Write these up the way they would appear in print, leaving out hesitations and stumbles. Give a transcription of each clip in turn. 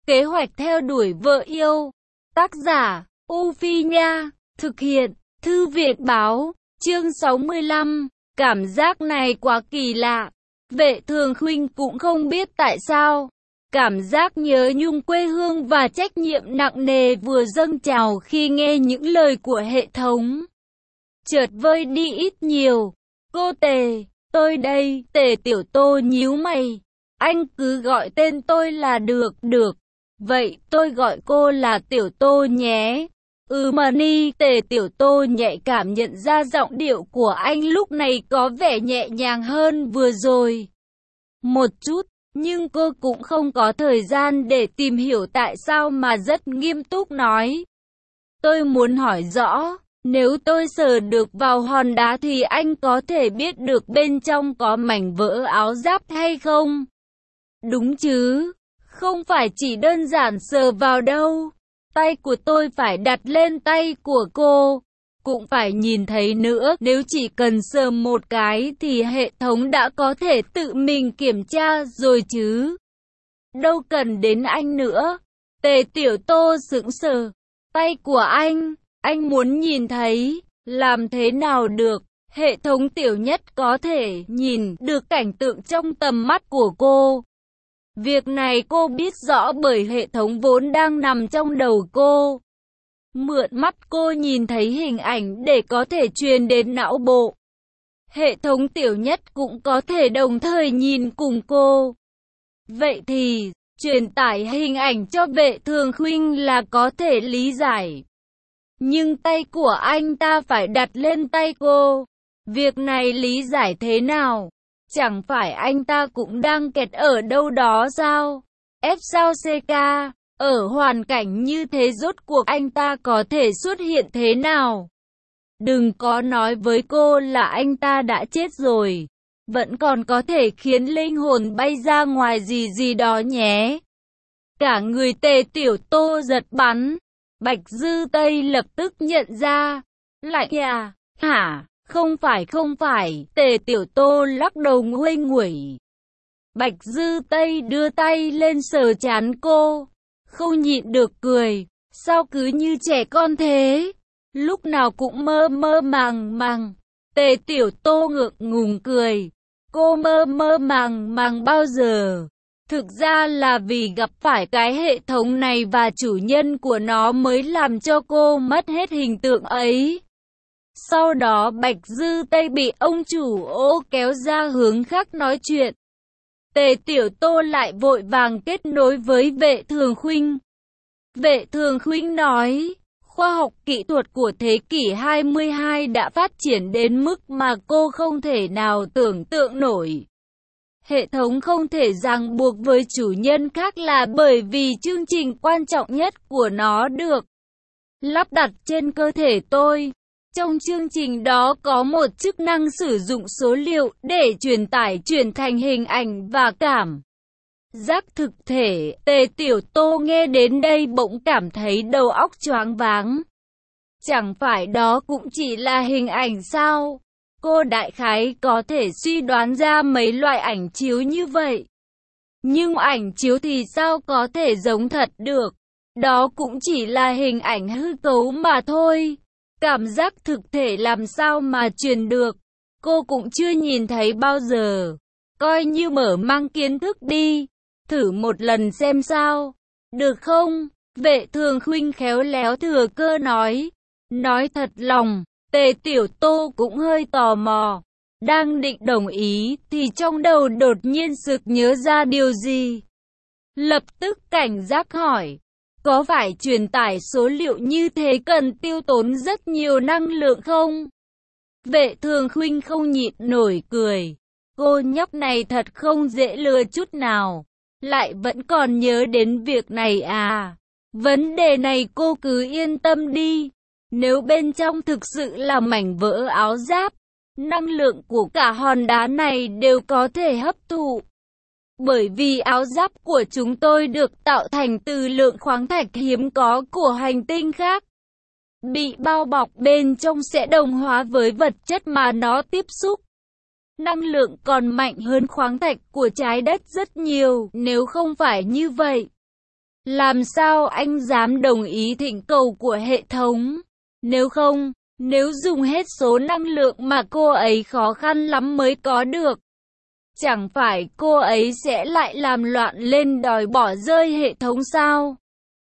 Kế hoạch theo đuổi vợ yêu. Tác giả, U Phi Nha. Thực hiện, Thư viện Báo. Chương 65. Cảm giác này quá kỳ lạ. Vệ Thường Khuynh cũng không biết tại sao. Cảm giác nhớ nhung quê hương và trách nhiệm nặng nề vừa dâng trào khi nghe những lời của hệ thống. Chợt vơi đi ít nhiều. Cô Tề, tôi đây. Tề Tiểu Tô nhíu mày. Anh cứ gọi tên tôi là được. Vậy tôi gọi cô là Tiểu Tô nhé. Mà ni. Tề Tiểu Tô nhạy cảm nhận ra giọng điệu của anh lúc này có vẻ nhẹ nhàng hơn vừa rồi một chút, nhưng cô cũng không có thời gian để tìm hiểu tại sao mà rất nghiêm túc nói. Tôi muốn hỏi rõ, nếu tôi sờ được vào hòn đá thì anh có thể biết được bên trong có mảnh vỡ áo giáp hay không? Đúng chứ, không phải chỉ đơn giản sờ vào đâu. Tay của tôi phải đặt lên tay của cô, cũng phải nhìn thấy nữa. Nếu chỉ cần sờ một cái thì hệ thống đã có thể tự mình kiểm tra rồi chứ. Đâu cần đến anh nữa. Tề Tiểu Tô sững sờ. Tay của anh muốn nhìn thấy, làm thế nào được? Hệ thống Tiểu Nhất có thể nhìn được cảnh tượng trong tầm mắt của cô. Việc này cô biết rõ bởi hệ thống vốn đang nằm trong đầu cô. Mượn mắt cô nhìn thấy hình ảnh để có thể truyền đến não bộ. Hệ thống Tiểu Nhất cũng có thể đồng thời nhìn cùng cô. Vậy thì, truyền tải hình ảnh cho Vệ Thường Khuynh là có thể lý giải. Nhưng tay của anh ta phải đặt lên tay cô. Việc này lý giải thế nào? Chẳng phải anh ta cũng đang kẹt ở đâu đó sao? F sao CK? Ở hoàn cảnh như thế rốt cuộc anh ta có thể xuất hiện thế nào? Đừng có nói với cô là anh ta đã chết rồi. Vẫn còn có thể khiến linh hồn bay ra ngoài gì đó nhé. Cả người Tề Tiểu Tô giật bắn. Bạch Dư Tây lập tức nhận ra. Lạnh à? Hả? Không phải. Tề Tiểu Tô lắc đầu nguây nguẩy. Bạch Dư Tây đưa tay lên sờ trán cô. Không nhịn được cười. Sao cứ như trẻ con thế? Lúc nào cũng mơ màng. Tề Tiểu Tô ngượng ngùng cười. Cô mơ màng bao giờ? Thực ra là vì gặp phải cái hệ thống này và chủ nhân của nó mới làm cho cô mất hết hình tượng ấy. Sau đó Bạch Dư Tây bị ông chủ ô kéo ra hướng khác nói chuyện. Tề Tiểu Tô lại vội vàng kết nối với Vệ Thường Khuynh. Vệ Thường Khuynh nói, khoa học kỹ thuật của thế kỷ 22 đã phát triển đến mức mà cô không thể nào tưởng tượng nổi. Hệ thống không thể ràng buộc với chủ nhân khác là bởi vì chương trình quan trọng nhất của nó được lắp đặt trên cơ thể tôi. Trong chương trình đó có một chức năng sử dụng số liệu để truyền thành hình ảnh và cảm giác thực thể. Tề Tiểu Tô nghe đến đây bỗng cảm thấy đầu óc choáng váng. Chẳng phải đó cũng chỉ là hình ảnh sao? Cô đại khái có thể suy đoán ra mấy loại ảnh chiếu như vậy. Nhưng ảnh chiếu thì sao có thể giống thật được? Đó cũng chỉ là hình ảnh hư cấu mà thôi. Cảm giác thực thể làm sao mà truyền được? Cô cũng chưa nhìn thấy bao giờ. Coi như mở mang kiến thức đi. Thử một lần xem sao. Được không? Vệ Thường Khuynh khéo léo thừa cơ nói. Nói thật lòng, Tề Tiểu Tô cũng hơi tò mò. Đang định đồng ý thì trong đầu đột nhiên sực nhớ ra điều gì. Lập tức cảnh giác hỏi. Có phải truyền tải số liệu như thế cần tiêu tốn rất nhiều năng lượng không? Vệ Thường Khuynh không nhịn nổi cười. Cô nhóc này thật không dễ lừa chút nào. Lại vẫn còn nhớ đến việc này à? Vấn đề này cô cứ yên tâm đi. Nếu bên trong thực sự là mảnh vỡ áo giáp, năng lượng của cả hòn đá này đều có thể hấp thụ. Bởi vì áo giáp của chúng tôi được tạo thành từ lượng khoáng thạch hiếm có của hành tinh khác. Bị bao bọc bên trong sẽ đồng hóa với vật chất mà nó tiếp xúc. Năng lượng còn mạnh hơn khoáng thạch của trái đất rất nhiều, nếu không phải như vậy. Làm sao anh dám đồng ý thỉnh cầu của hệ thống? Nếu không, nếu dùng hết số năng lượng mà cô ấy khó khăn lắm mới có được, chẳng phải cô ấy sẽ lại làm loạn lên đòi bỏ rơi hệ thống sao?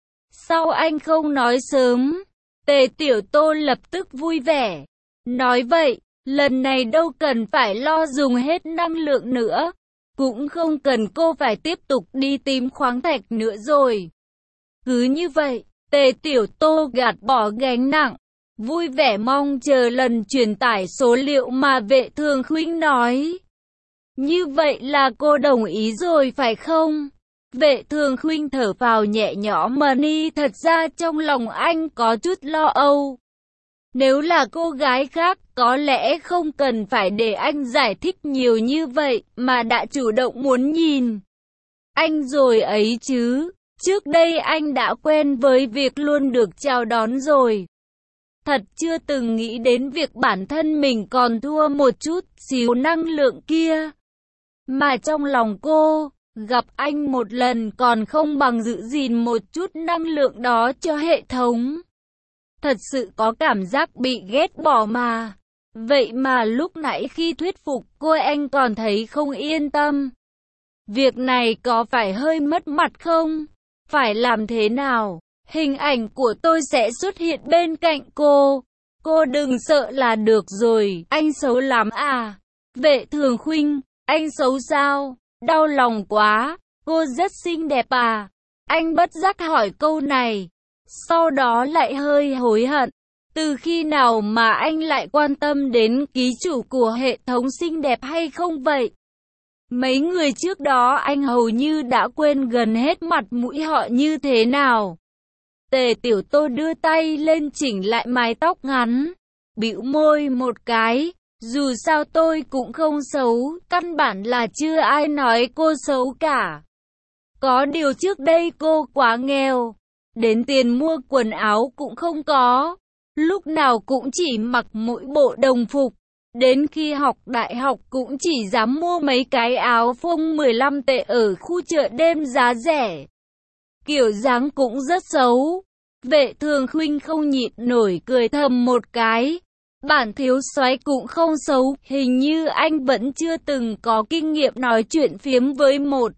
Sao anh không nói sớm? Tề Tiểu Tô lập tức vui vẻ. Nói vậy, lần này đâu cần phải lo dùng hết năng lượng nữa. Cũng không cần cô phải tiếp tục đi tìm khoáng thạch nữa rồi. Cứ như vậy, Tề Tiểu Tô gạt bỏ gánh nặng, vui vẻ mong chờ lần truyền tải số liệu mà Vệ Thường Khuynh nói. Như vậy là cô đồng ý rồi phải không? Vệ Thường Khuynh thở phào nhẹ nhõm mà đi, thật ra trong lòng anh có chút lo âu. Nếu là cô gái khác, có lẽ không cần phải để anh giải thích nhiều như vậy, mà đã chủ động muốn nhìn anh rồi ấy chứ. Trước đây anh đã quen với việc luôn được chào đón rồi. Thật chưa từng nghĩ đến việc bản thân mình còn thua một chút xíu năng lượng kia. Mà trong lòng cô, gặp anh một lần còn không bằng giữ gìn một chút năng lượng đó cho hệ thống. Thật sự có cảm giác bị ghét bỏ mà. Vậy mà lúc nãy khi thuyết phục cô anh còn thấy không yên tâm. Việc này có phải hơi mất mặt không? Phải làm thế nào? Hình ảnh của tôi sẽ xuất hiện bên cạnh cô. Cô đừng sợ là được rồi. Anh xấu lắm à? Vệ Thường Khuynh, anh xấu sao? Đau lòng quá. Cô rất xinh đẹp à? Anh bất giác hỏi câu này. Sau đó lại hơi hối hận. Từ khi nào mà anh lại quan tâm đến ký chủ của hệ thống xinh đẹp hay không vậy? Mấy người trước đó anh hầu như đã quên gần hết mặt mũi họ như thế nào. Tề Tiểu Tô đưa tay lên chỉnh lại mái tóc ngắn, bĩu môi một cái. Dù sao tôi cũng không xấu, căn bản là chưa ai nói cô xấu cả. Có điều trước đây cô quá nghèo, đến tiền mua quần áo cũng không có, lúc nào cũng chỉ mặc mỗi bộ đồng phục. Đến khi học đại học cũng chỉ dám mua mấy cái áo phông 15 tệ ở khu chợ đêm giá rẻ. Kiểu dáng cũng rất xấu. Vệ Thường Khuynh không nhịn nổi cười thầm một cái. Bản thiếu soái cũng không xấu, hình như anh vẫn chưa từng có kinh nghiệm nói chuyện phiếm với một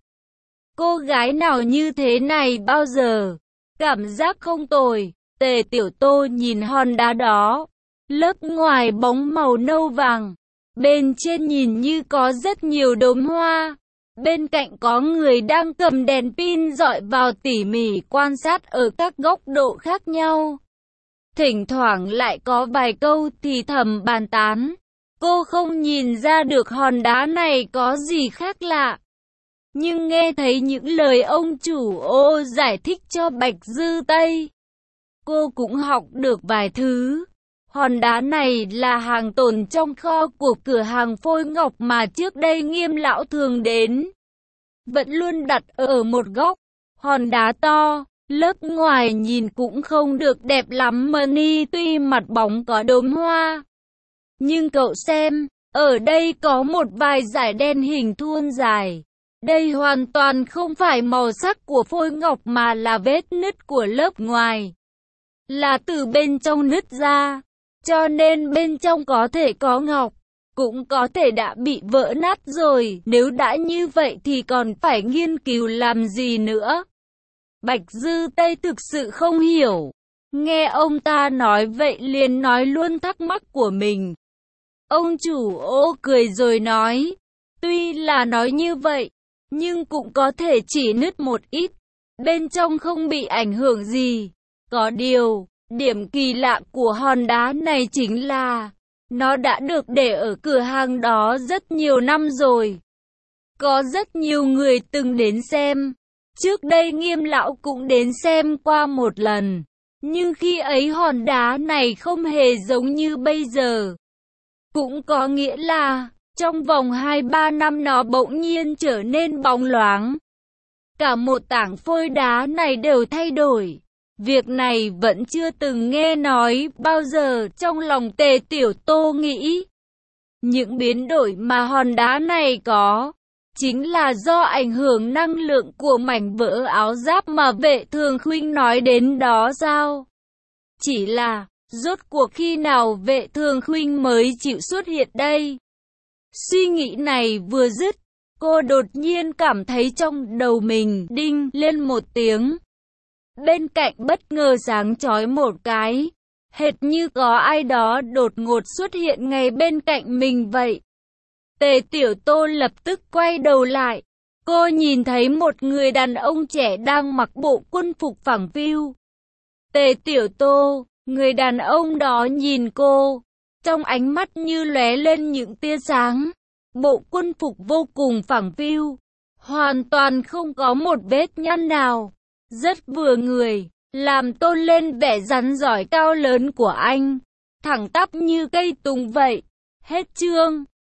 cô gái nào như thế này bao giờ. Cảm giác không tồi. Tề Tiểu Tô nhìn hòn đá đó. Lớp ngoài bóng màu nâu vàng. Bên trên nhìn như có rất nhiều đốm hoa. Bên cạnh có người đang cầm đèn pin dọi vào tỉ mỉ quan sát ở các góc độ khác nhau. Thỉnh thoảng lại có vài câu thì thầm bàn tán. Cô không nhìn ra được hòn đá này có gì khác lạ. Nhưng nghe thấy những lời ông chủ ô giải thích cho Bạch Dư Tây, cô cũng học được vài thứ. Hòn đá này là hàng tồn trong kho của cửa hàng phôi ngọc mà trước đây Nghiêm lão thường đến. Vẫn luôn đặt ở một góc. Hòn đá to, lớp ngoài nhìn cũng không được đẹp lắm mà tuy mặt bóng có đốm hoa. Nhưng cậu xem, ở đây có một vài dải đen hình thuôn dài. Đây hoàn toàn không phải màu sắc của phôi ngọc mà là vết nứt của lớp ngoài. Là từ bên trong nứt ra. Cho nên bên trong có thể có ngọc, cũng có thể đã bị vỡ nát rồi. Nếu đã như vậy thì còn phải nghiên cứu làm gì nữa? Bạch Dư Tây thực sự không hiểu. Nghe ông ta nói vậy liền nói luôn thắc mắc của mình. Ông chủ ô cười rồi nói. Tuy là nói như vậy, nhưng cũng có thể chỉ nứt một ít. Bên trong không bị ảnh hưởng gì. Có điều, điểm kỳ lạ của hòn đá này chính là nó đã được để ở cửa hàng đó rất nhiều năm rồi. Có rất nhiều người từng đến xem. Trước đây Nghiêm lão cũng đến xem qua một lần. Nhưng khi ấy hòn đá này không hề giống như bây giờ. Cũng có nghĩa là trong vòng 2-3 năm nó bỗng nhiên trở nên bóng loáng. Cả một tảng phôi đá này đều thay đổi. Việc này vẫn chưa từng nghe nói bao giờ. Trong lòng Tề Tiểu Tô nghĩ, những biến đổi mà hòn đá này có, chính là do ảnh hưởng năng lượng của mảnh vỡ áo giáp mà Vệ Thường Khuynh nói đến đó sao? Chỉ là, rốt cuộc khi nào Vệ Thường Khuynh mới chịu xuất hiện đây? Suy nghĩ này vừa dứt, cô đột nhiên cảm thấy trong đầu mình đinh lên một tiếng. Bên cạnh bất ngờ sáng chói một cái, hệt như có ai đó đột ngột xuất hiện ngay bên cạnh mình vậy. Tề Tiểu Tô lập tức quay đầu lại. Cô nhìn thấy một người đàn ông trẻ đang mặc bộ quân phục phẳng phiu. Tề Tiểu Tô, người đàn ông đó nhìn cô, trong ánh mắt như lóe lên những tia sáng. Bộ quân phục vô cùng phẳng phiu, hoàn toàn không có một vết nhăn nào, rất vừa người, làm tôn lên vẻ rắn giỏi cao lớn của anh, thẳng tắp như cây tùng vậy. Hết chương.